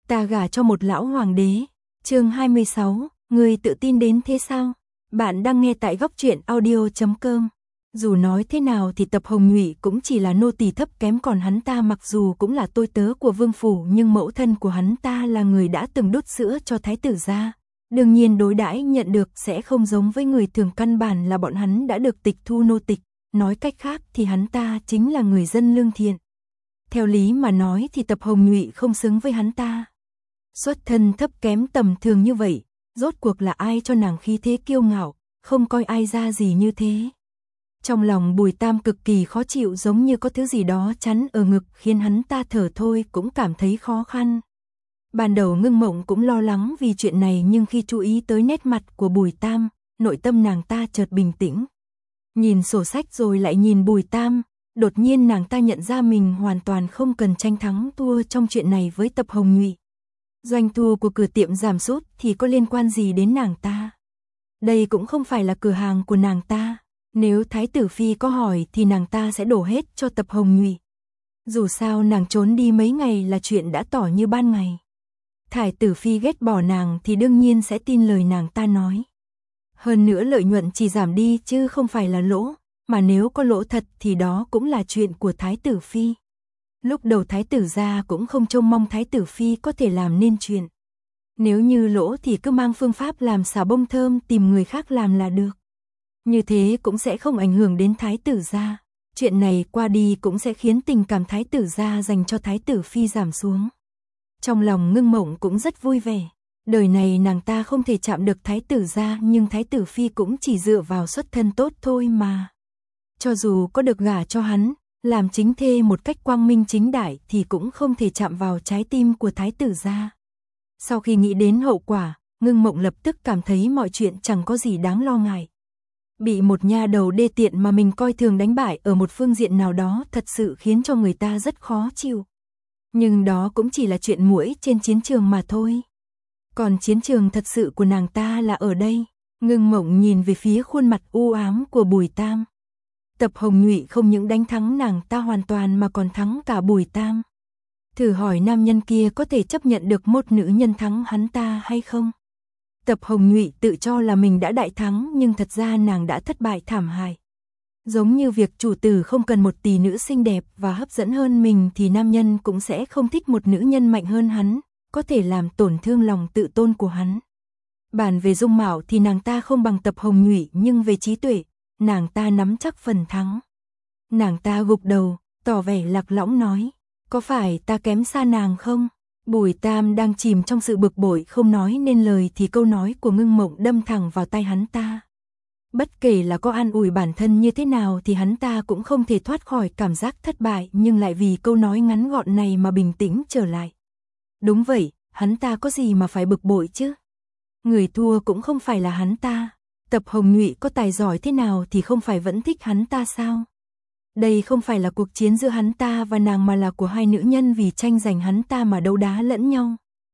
Ta gả cho một lão hoàng đế. Chương 26, người tự tin đến thế sao? Bạn đang nghe tại góc truyện audio.com. Dù nói thế nào thì Tập Hồng Nhụy cũng chỉ là nô tỳ thấp kém, còn hắn ta mặc dù cũng là tôi tớ của vương phủ, nhưng mẫu thân của hắn ta là người đã từng đút sữa cho thái tử gia. Đương nhiên đối đãi nhận được sẽ không giống với người thường, căn bản là bọn hắn đã được tịch thu nô tịch, nói cách khác thì hắn ta chính là người dân lương thiện. Theo lý mà nói thì Tập Hồng Nhụy không xứng với hắn ta. Xuất thân thấp kém tầm thường như vậy, rốt cuộc là ai cho nàng khí thế kiêu ngạo, không coi ai ra gì như thế. Trong lòng Bùi Tam cực kỳ khó chịu, giống như có thứ gì đó chắn ở ngực, khiến hắn ta thở thôi cũng cảm thấy khó khăn. Ban đầu Ngưng Mộng cũng lo lắng vì chuyện này, nhưng khi chú ý tới nét mặt của Bùi Tam, nội tâm nàng ta chợt bình tĩnh. Nhìn sổ sách rồi lại nhìn Bùi Tam, đột nhiên nàng ta nhận ra mình hoàn toàn không cần tranh thắng thua trong chuyện này với Tập Hồng Nhụy. Doanh thu của cửa tiệm giảm sút thì có liên quan gì đến nàng ta? Đây cũng không phải là cửa hàng của nàng ta. Nếu Thái tử Phi có hỏi thì nàng ta sẽ đổ hết cho Tập Hồng Nhụy. Dù sao nàng trốn đi mấy ngày là chuyện đã tỏ như ban ngày. Thái tử Phi ghét bỏ nàng thì đương nhiên sẽ tin lời nàng ta nói. Hơn nữa lợi nhuận chỉ giảm đi chứ không phải là lỗ, mà nếu có lỗ thật thì đó cũng là chuyện của Thái tử Phi. Lúc đầu Thái tử gia cũng không trông mong Thái tử Phi có thể làm nên chuyện. Nếu như lỗ thì cứ mang phương pháp làm xà bông thơm tìm người khác làm là được. Như thế cũng sẽ không ảnh hưởng đến Thái tử gia. Chuyện này qua đi cũng sẽ khiến tình cảm Thái tử gia dành cho Thái tử Phi giảm xuống. Trong lòng Ngưng Mộng cũng rất vui vẻ. Đời này nàng ta không thể chạm được Thái tử gia, nhưng Thái tử Phi cũng chỉ dựa vào xuất thân tốt thôi mà. Cho dù có được gả cho hắn, làm chính thê một cách quang minh chính đại thì cũng không thể chạm vào trái tim của Thái tử gia. Sau khi nghĩ đến hậu quả, Ngưng Mộng lập tức cảm thấy mọi chuyện chẳng có gì đáng lo ngại. Bị một nha đầu đê tiện mà mình coi thường đánh bại ở một phương diện nào đó thật sự khiến cho người ta rất khó chịu. Nhưng đó cũng chỉ là chuyện muỗi trên chiến trường mà thôi. Còn chiến trường thật sự của nàng ta là ở đây. Ngưng Mộng nhìn về phía khuôn mặt u ám của Bùi Tam. Tập Hồng Nhụy không những đánh thắng nàng ta hoàn toàn mà còn thắng cả Bùi Tam. Thử hỏi nam nhân kia có thể chấp nhận được một nữ nhân thắng hắn ta hay không? Tập Hồng Nhụy tự cho là mình đã đại thắng, nhưng thật ra nàng đã thất bại thảm hại. Giống như việc chủ tử không cần một tỷ nữ xinh đẹp và hấp dẫn hơn mình thì nam nhân cũng sẽ không thích một nữ nhân mạnh hơn hắn, có thể làm tổn thương lòng tự tôn của hắn. Bàn về dung mạo thì nàng ta không bằng Tập Hồng Nhụy, nhưng về trí tuệ, nàng ta nắm chắc phần thắng. Nàng ta gục đầu, tỏ vẻ lạc lõng nói, có phải ta kém xa nàng không? Bùi Tam đang chìm trong sự bực bội không nói nên lời thì câu nói của Ngưng Mộng đâm thẳng vào tay hắn ta. Bất kể là có an ủi bản thân như thế nào thì hắn ta cũng không thể thoát khỏi cảm giác thất bại, nhưng lại vì câu nói ngắn gọn này mà bình tĩnh trở lại. Đúng vậy, hắn ta có gì mà phải bực bội chứ? Người thua cũng không phải là hắn ta. Tập Hồng Nhụy có tài giỏi thế nào thì không phải vẫn thích hắn ta sao? Đây không phải là cuộc chiến giữa hắn ta và nàng mà là của hai nữ nhân vì tranh giành hắn ta mà đấu đá lẫn nhau.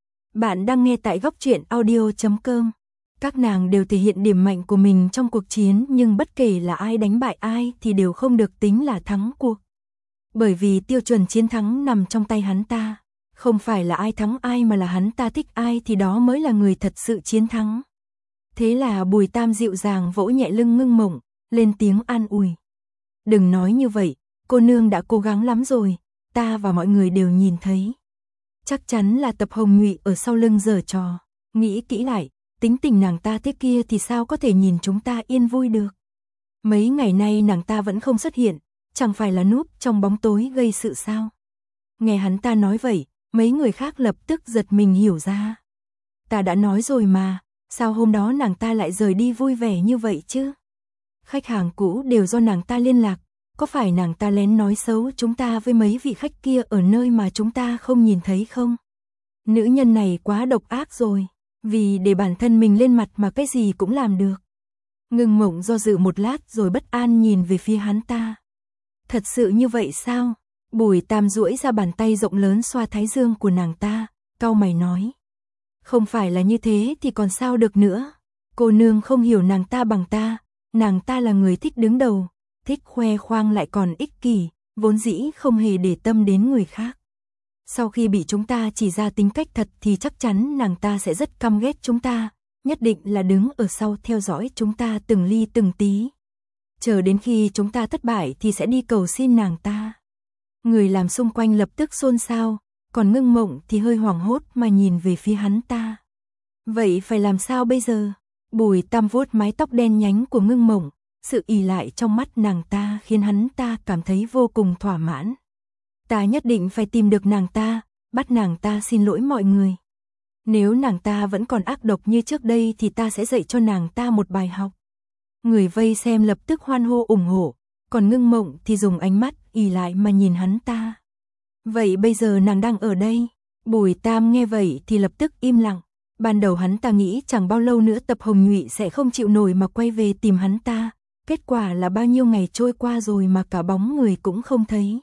Bạn đang nghe tại góc truyện audio.com. Các nàng đều thể hiện điểm mạnh của mình trong cuộc chiến, nhưng bất kể là ai đánh bại ai thì đều không được tính là thắng cuộc. Bởi vì tiêu chuẩn chiến thắng nằm trong tay hắn ta. Không phải là ai thắng ai mà là hắn ta thích ai thì đó mới là người thật sự chiến thắng. Thế là Bùi Tam dịu dàng vỗ nhẹ lưng Ngưng Mộng, lên tiếng an ủi. Đừng nói như vậy, cô nương đã cố gắng lắm rồi, ta và mọi người đều nhìn thấy. Chắc chắn là Tập Hồng Nhụy ở sau lưng giở trò. Nghĩ kỹ lại, tính tình nàng ta thế kia thì sao có thể nhìn chúng ta yên vui được. Mấy ngày nay nàng ta vẫn không xuất hiện, chẳng phải là núp trong bóng tối gây sự sao? Nghe hắn ta nói vậy, mấy người khác lập tức giật mình hiểu ra. Ta đã nói rồi mà, sao hôm đó nàng ta lại rời đi vui vẻ như vậy chứ? Khách hàng cũ đều do nàng ta liên lạc, có phải nàng ta lén nói xấu chúng ta với mấy vị khách kia ở nơi mà chúng ta không nhìn thấy không? Nữ nhân này quá độc ác rồi, vì để bản thân mình lên mặt mà cái gì cũng làm được. Ngưng Mộng do dự một lát rồi bất an nhìn về phía hắn ta. Thật sự như vậy sao? Bùi Tam duỗi ra bàn tay rộng lớn xoa thái dương của nàng ta, cau mày nói. Không phải là như thế thì còn sao được nữa. Cô nương không hiểu nàng ta bằng ta. Nàng ta là người thích đứng đầu, thích khoe khoang lại còn ích kỷ, vốn dĩ không hề để tâm đến người khác. Sau khi bị chúng ta chỉ ra tính cách thật thì chắc chắn nàng ta sẽ rất căm ghét chúng ta, nhất định là đứng ở sau theo dõi chúng ta từng ly từng tí. Chờ đến khi chúng ta thất bại thì sẽ đi cầu xin nàng ta. Người làm xung quanh lập tức xôn xao, còn Ngưng Mộng thì hơi hoảng hốt mà nhìn về phía hắn ta. Vậy phải làm sao bây giờ? Bùi Tam vuốt mái tóc đen nhánh của Ngưng Mộng, sự ỷ lại trong mắt nàng ta khiến hắn ta cảm thấy vô cùng thỏa mãn. Ta nhất định phải tìm được nàng ta, bắt nàng ta xin lỗi mọi người. Nếu nàng ta vẫn còn ác độc như trước đây thì ta sẽ dạy cho nàng ta một bài học. Người vây xem lập tức hoan hô ủng hộ, còn Ngưng Mộng thì dùng ánh mắt ỷ lại mà nhìn hắn ta. Vậy bây giờ nàng đang ở đây? Bùi Tam nghe vậy thì lập tức im lặng. Ban đầu hắn ta nghĩ chẳng bao lâu nữa Tập Hồng Nhụy sẽ không chịu nổi mà quay về tìm hắn ta. Kết quả là bao nhiêu ngày trôi qua rồi mà cả bóng người cũng không thấy.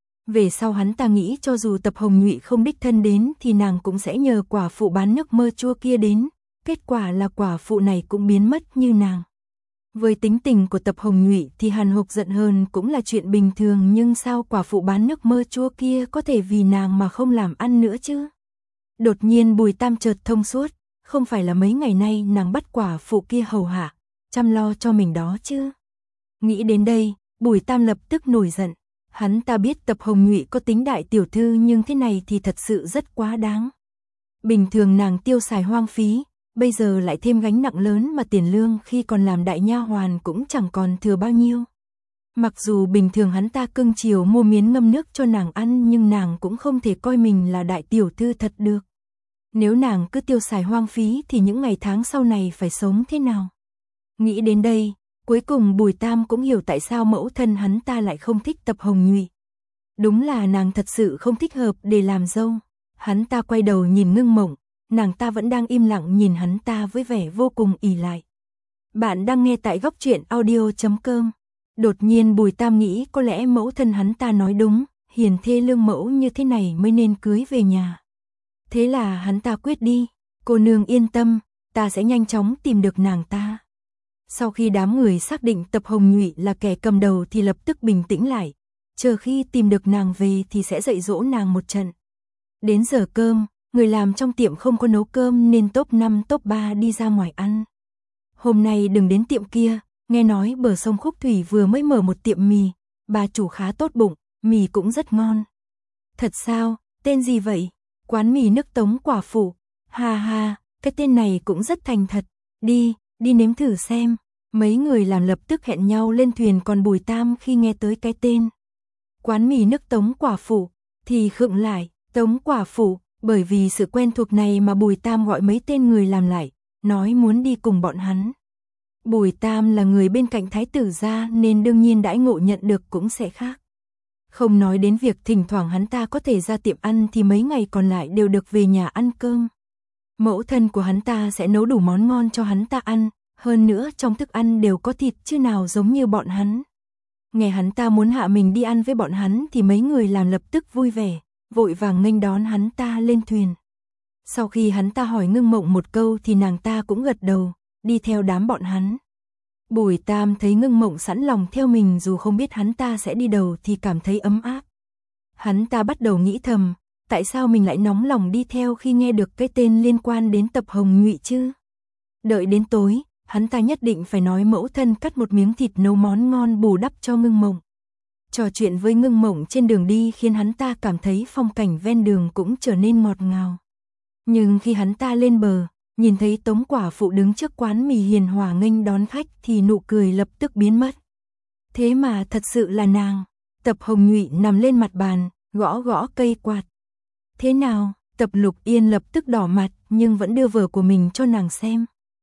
Về sau hắn ta nghĩ cho dù Tập Hồng Nhụy không đích thân đến thì nàng cũng sẽ nhờ quả phụ bán nước mơ chua kia đến. Kết quả là quả phụ này cũng biến mất như nàng. Với tính tình của Tập Hồng Nhụy thì hàn hộc giận hờn cũng là chuyện bình thường, nhưng sao quả phụ bán nước mơ chua kia có thể vì nàng mà không làm ăn nữa chứ? Đột nhiên Bùi Tam chợt thông suốt, không phải là mấy ngày nay nàng bắt quả phụ kia hầu hạ, chăm lo cho mình đó chứ? Nghĩ đến đây, Bùi Tam lập tức nổi giận. Hắn ta biết Tập Hồng Nhụy có tính đại tiểu thư nhưng thế này thì thật sự rất quá đáng. Bình thường nàng tiêu xài hoang phí, bây giờ lại thêm gánh nặng lớn mà tiền lương khi còn làm đại nha hoàn cũng chẳng còn thừa bao nhiêu. Mặc dù bình thường hắn ta cưng chiều mua miến ngâm nước cho nàng ăn nhưng nàng cũng không thể coi mình là đại tiểu thư thật được. Nếu nàng cứ tiêu xài hoang phí thì những ngày tháng sau này phải sống thế nào? Nghĩ đến đây, cuối cùng Bùi Tam cũng hiểu tại sao mẫu thân hắn ta lại không thích Tập Hồng Nhụy. Đúng là nàng thật sự không thích hợp để làm dâu. Hắn ta quay đầu nhìn Ngưng Mộng, nàng ta vẫn đang im lặng nhìn hắn ta với vẻ vô cùng ỷ lại. Bạn đang nghe tại Góc Truyện Audio.com. Đột nhiên Bùi Tam nghĩ có lẽ mẫu thân hắn ta nói đúng, hiền thê lương mẫu như thế này mới nên cưới về nhà. Thế là hắn ta quyết đi, cô nương yên tâm, ta sẽ nhanh chóng tìm được nàng ta. Sau khi đám người xác định Tập Hồng Nhụy là kẻ cầm đầu thì lập tức bình tĩnh lại, chờ khi tìm được nàng về thì sẽ dạy dỗ nàng một trận. Đến giờ cơm, người làm trong tiệm không có nấu cơm nên top 5 top 3 đi ra ngoài ăn. Hôm nay đừng đến tiệm kia, nghe nói bờ sông Khúc Thủy vừa mới mở một tiệm mì, bà chủ khá tốt bụng, mì cũng rất ngon. Thật sao, tên gì vậy? Quán mì nước Tống quả phụ. Ha ha, cái tên này cũng rất thành thật. Đi nếm thử xem. Mấy người làm lập tức hẹn nhau lên thuyền, còn Bùi Tam khi nghe tới cái tên quán mì nước Tống quả phụ thì khựng lại. Tống quả phụ, bởi vì sự quen thuộc này mà Bùi Tam gọi mấy tên người làm lại, nói muốn đi cùng bọn hắn. Bùi Tam là người bên cạnh thái tử gia nên đương nhiên đãi ngộ nhận được cũng sẽ khác. Không nói đến việc thỉnh thoảng hắn ta có thể ra tiệm ăn thì mấy ngày còn lại đều được về nhà ăn cơm. Mẫu thân của hắn ta sẽ nấu đủ món ngon cho hắn ta ăn, hơn nữa trong thức ăn đều có thịt chứ nào giống như bọn hắn. Nghe hắn ta muốn hạ mình đi ăn với bọn hắn thì mấy người làm lập tức vui vẻ, vội vàng nghênh đón hắn ta lên thuyền. Sau khi hắn ta hỏi Ngưng Mộng một câu thì nàng ta cũng gật đầu, đi theo đám bọn hắn. Bùi Tam thấy Ngưng Mộng sẵn lòng theo mình dù không biết hắn ta sẽ đi đâu thì cảm thấy ấm áp. Hắn ta bắt đầu nghĩ thầm, tại sao mình lại nóng lòng đi theo khi nghe được cái tên liên quan đến Tập Hồng Nhụy chứ? Đợi đến tối, hắn ta nhất định phải nói mẫu thân cắt một miếng thịt nấu món ngon bù đắp cho Ngưng Mộng. Trò chuyện với Ngưng Mộng trên đường đi khiến hắn ta cảm thấy phong cảnh ven đường cũng trở nên ngọt ngào. Nhưng khi hắn ta lên bờ, nhìn thấy Tống quả phụ đứng trước quán mì hiền hòa nghênh đón khách thì nụ cười lập tức biến mất. Thế mà thật sự là nàng. Tập Hồng Nhụy nằm lên mặt bàn, gõ gõ cây quạt. Thế nào? Tập Lục Yên lập tức đỏ mặt nhưng vẫn đưa vở của mình cho nàng xem.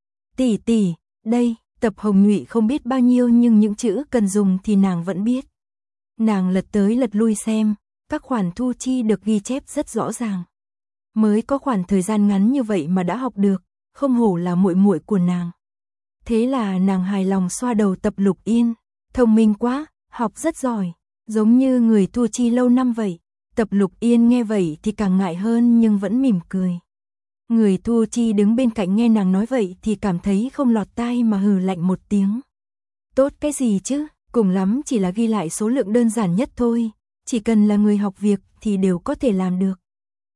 Tỷ tỷ, đây. Tập Hồng Nhụy không biết bao nhiêu nhưng những chữ cần dùng thì nàng vẫn biết. Nàng lật tới lật lui xem, các khoản thu chi được ghi chép rất rõ ràng. Mới có khoảng thời gian ngắn như vậy mà đã học được, không hổ là muội muội của nàng. Thế là nàng hài lòng xoa đầu Tập Lục Yên, thông minh quá, học rất giỏi, giống như người thu chi lâu năm vậy. Tập Lục Yên nghe vậy thì càng ngại hơn nhưng vẫn mỉm cười. Người thu chi đứng bên cạnh nghe nàng nói vậy thì cảm thấy không lọt tai mà hừ lạnh một tiếng. Tốt cái gì chứ, cùng lắm chỉ là ghi lại số lượng đơn giản nhất thôi, chỉ cần là người học việc thì đều có thể làm được.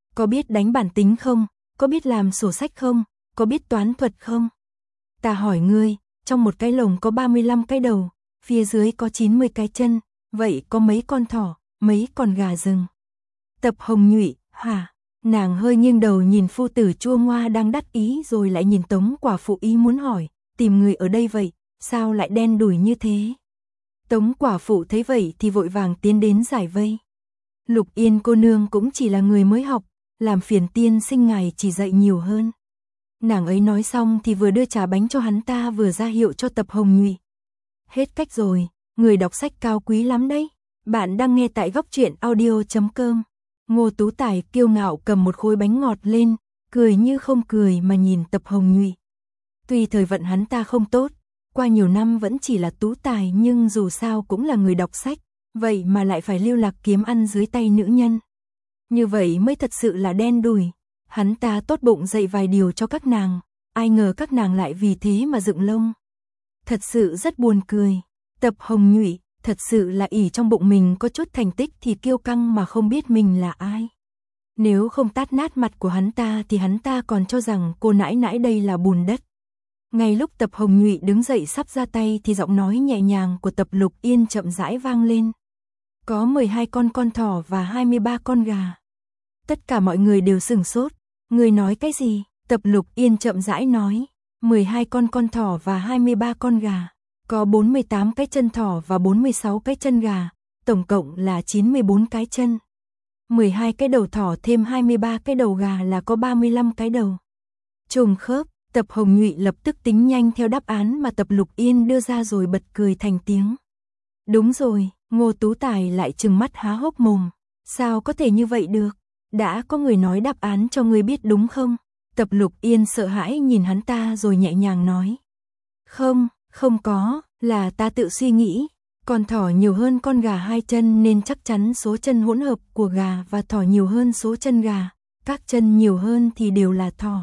Có biết đánh bản tính không? Có biết làm sổ sách không? Có biết toán thuật không? Ta hỏi ngươi, trong một cái lồng có 35 cái đầu, phía dưới có 90 cái chân, vậy có mấy con thỏ, mấy con gà rừng? Tập Hồng Nhụy, hả? Nàng hơi nghiêng đầu nhìn phu tử chua ngoa đang đắc ý rồi lại nhìn Tống quả phụ ý muốn hỏi, tìm người ở đây vậy, sao lại đen đủi như thế? Tống quả phụ thấy vậy thì vội vàng tiến đến giải vây. Lục Yên cô nương cũng chỉ là người mới học, làm phiền tiên sinh ngài chỉ dạy nhiều hơn. Nàng ấy nói xong thì vừa đưa trà bánh cho hắn ta vừa ra hiệu cho Tập Hồng Nhụy. Hết cách rồi, người đọc sách cao quý lắm đấy. Bạn đang nghe tại góc truyện audio.com. Ngô Tú Tài kiêu ngạo cầm một khối bánh ngọt lên, cười như không cười mà nhìn Tập Hồng Nhụy. Tuy thời vận hắn ta không tốt, qua nhiều năm vẫn chỉ là tú tài nhưng dù sao cũng là người đọc sách, vậy mà lại phải lưu lạc kiếm ăn dưới tay nữ nhân. Như vậy mới thật sự là đen đủi. Hắn ta tốt bụng dạy vài điều cho các nàng, ai ngờ các nàng lại vì thế mà dựng lông. Thật sự rất buồn cười. Tập Hồng Nhụy thật sự là ỷ trong bụng mình có chút thành tích thì kiêu căng mà không biết mình là ai. Nếu không tát nát mặt của hắn ta thì hắn ta còn cho rằng cô nãi nãi đây là bùn đất. Ngay lúc Tập Hồng Nhụy đứng dậy sắp ra tay thì giọng nói nhẹ nhàng của Tập Lục Yên chậm rãi vang lên. Có 12 con thỏ và 23 con gà. Tất cả mọi người đều sửng sốt. Người nói cái gì? Tập Lục Yên chậm rãi nói. 12 con thỏ và 23 con gà. Có 48 cái chân thỏ và 46 cái chân gà. Tổng cộng là 94 cái chân. 12 cái đầu thỏ thêm 23 cái đầu gà là có 35 cái đầu. Trùng khớp. Tập Hồng Nhụy lập tức tính nhanh theo đáp án mà Tập Lục Yên đưa ra rồi bật cười thành tiếng. Đúng rồi, Ngô Tú Tài lại trừng mắt há hốc mồm. Sao có thể như vậy được? Đã có người nói đáp án cho ngươi biết đúng không? Tập Lục Yên sợ hãi nhìn hắn ta rồi nhẹ nhàng nói. Không, không có, là ta tự suy nghĩ. Con thỏ nhiều hơn con gà 2 chân nên chắc chắn số chân hỗn hợp của gà và thỏ nhiều hơn số chân gà. Các chân nhiều hơn thì đều là thỏ.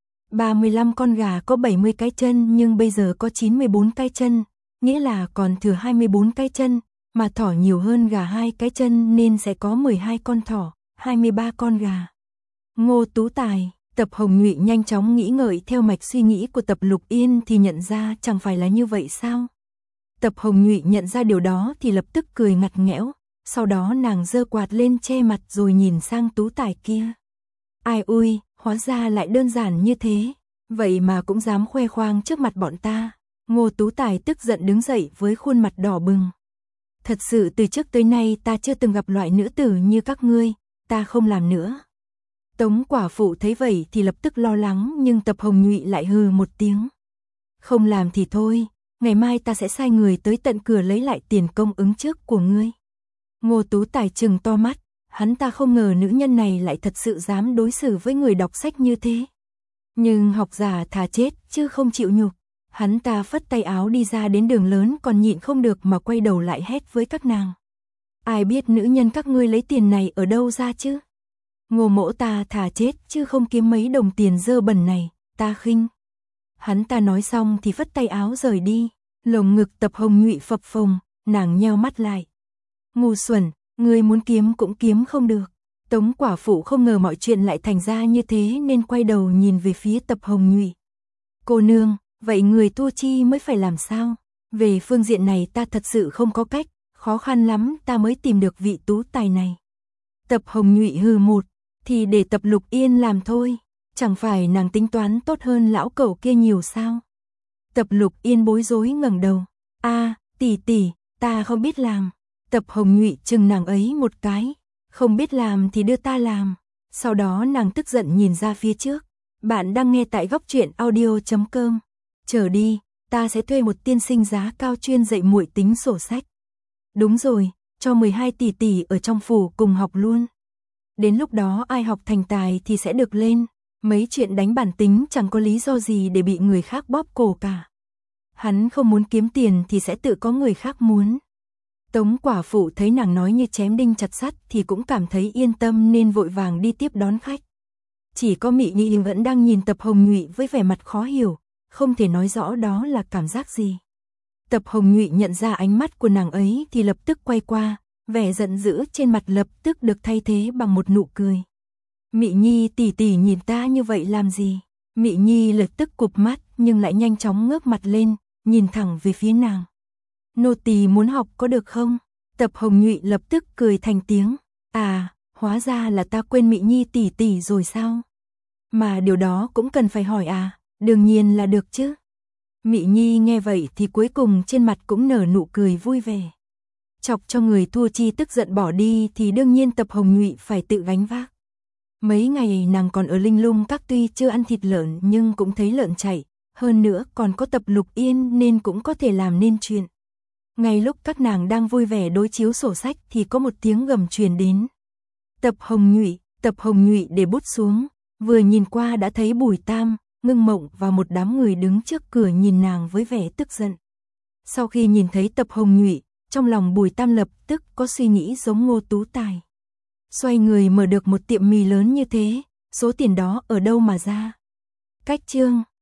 35 con gà có 70 cái chân nhưng bây giờ có 94 cái chân, nghĩa là còn thừa 24 cái chân, mà thỏ nhiều hơn gà 2 cái chân nên sẽ có 12 con thỏ, 23 con gà. Ngô Tú Tài, Tập Hồng Nhụy nhanh chóng nghĩ ngợi theo mạch suy nghĩ của Tập Lục Yên thì nhận ra chẳng phải là như vậy sao? Tập Hồng Nhụy nhận ra điều đó thì lập tức cười ngặt nghẽo, sau đó nàng giơ quạt lên che mặt rồi nhìn sang Tú Tài kia. Ai ui, hóa ra lại đơn giản như thế, vậy mà cũng dám khoe khoang trước mặt bọn ta. Ngô Tú Tài tức giận đứng dậy với khuôn mặt đỏ bừng. Thật sự từ trước tới nay ta chưa từng gặp loại nữ tử như các ngươi, ta không làm nữa. Tống quả phụ thấy vậy thì lập tức lo lắng nhưng Tập Hồng Nhụy lại hừ một tiếng. Không làm thì thôi, ngày mai ta sẽ sai người tới tận cửa lấy lại tiền công ứng trước của ngươi. Ngô Tú Tài trừng to mắt. Hắn ta không ngờ nữ nhân này lại thật sự dám đối xử với người đọc sách như thế. Nhưng học giả thà chết chứ không chịu nhục. Hắn ta phất tay áo đi ra đến đường lớn còn nhịn không được mà quay đầu lại hét với các nàng. Ai biết nữ nhân các ngươi lấy tiền này ở đâu ra chứ? Ngô mỗ ta thà chết chứ không kiếm mấy đồng tiền dơ bẩn này, ta khinh. Hắn ta nói xong thì phất tay áo rời đi. Lồng ngực Tập Hồng Nhụy phập phồng, nàng nheo mắt lại. Ngu xuẩn. Ngươi muốn kiếm cũng kiếm không được. Tống quả phụ không ngờ mọi chuyện lại thành ra như thế nên quay đầu nhìn về phía Tập Hồng Nhụy. Cô nương, vậy người thua chi mới phải làm sao? Về phương diện này ta thật sự không có cách, khó khăn lắm ta mới tìm được vị tú tài này. Tập Hồng Nhụy hừ một, thì để Tập Lục Yên làm thôi, chẳng phải nàng tính toán tốt hơn lão cẩu kia nhiều sao? Tập Lục Yên bối rối ngẩng đầu. Tỷ tỷ, ta không biết làm. Tập Hồng Nhụy chừng nàng ấy một cái, không biết làm thì đưa ta làm. Sau đó nàng tức giận nhìn ra phía trước. Bạn đang nghe tại góc truyện audio.com. Chờ đi, ta sẽ thuê một tiên sinh giá cao chuyên dạy muội tính sổ sách. Đúng rồi, cho 12 tỷ tỷ ở trong phủ cùng học luôn. Đến lúc đó ai học thành tài thì sẽ được lên. Mấy chuyện đánh bản tính chẳng có lý do gì để bị người khác bóp cổ cả. Hắn không muốn kiếm tiền thì sẽ tự có người khác muốn. Tống quả phụ thấy nàng nói như chém đinh chặt sắt thì cũng cảm thấy yên tâm nên vội vàng đi tiếp đón khách. Chỉ có Mị Nhi vẫn đang nhìn Tập Hồng Nhụy với vẻ mặt khó hiểu, không thể nói rõ đó là cảm giác gì. Tập Hồng Nhụy nhận ra ánh mắt của nàng ấy thì lập tức quay qua, vẻ giận dữ trên mặt lập tức được thay thế bằng một nụ cười. Mị Nhi tỷ tỷ nhìn ta như vậy làm gì? Mị Nhi lập tức cụp mắt nhưng lại nhanh chóng ngước mặt lên, nhìn thẳng về phía nàng. Nô tỳ muốn học có được không? Tập Hồng Nhụy lập tức cười thành tiếng. À, hóa ra là ta quên Mị Nhi tỷ tỷ rồi sao? Mà điều đó cũng cần phải hỏi à? Đương nhiên là được chứ. Mị Nhi nghe vậy thì cuối cùng trên mặt cũng nở nụ cười vui vẻ. Chọc cho người thua chi tức giận bỏ đi thì đương nhiên Tập Hồng Nhụy phải tự gánh vác. Mấy ngày nàng còn ở Linh Lung Các tuy chưa ăn thịt lợn nhưng cũng thấy lợn chạy, hơn nữa còn có Tập Lục Yên nên cũng có thể làm nên chuyện. Ngay lúc các nàng đang vui vẻ đối chiếu sổ sách thì có một tiếng gầm truyền đến. Tập Hồng Nhụy để bút xuống, vừa nhìn qua đã thấy Bùi Tam, Ngưng Mộng và một đám người đứng trước cửa nhìn nàng với vẻ tức giận. Sau khi nhìn thấy Tập Hồng Nhụy, trong lòng Bùi Tam lập tức có suy nghĩ giống Ngô Tú Tài. Xoay người mở được một tiệm mì lớn như thế, số tiền đó ở đâu mà ra? Cách chương